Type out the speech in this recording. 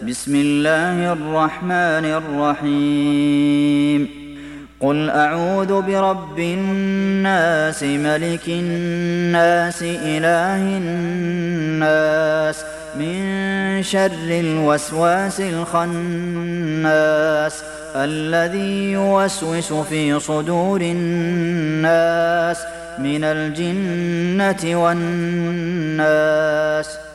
بسم الله الرحمن الرحيم قل أعوذ برب الناس ملك الناس إله الناس من شر الوسواس الخناس الذي يوسوس في صدور الناس من الجنة والناس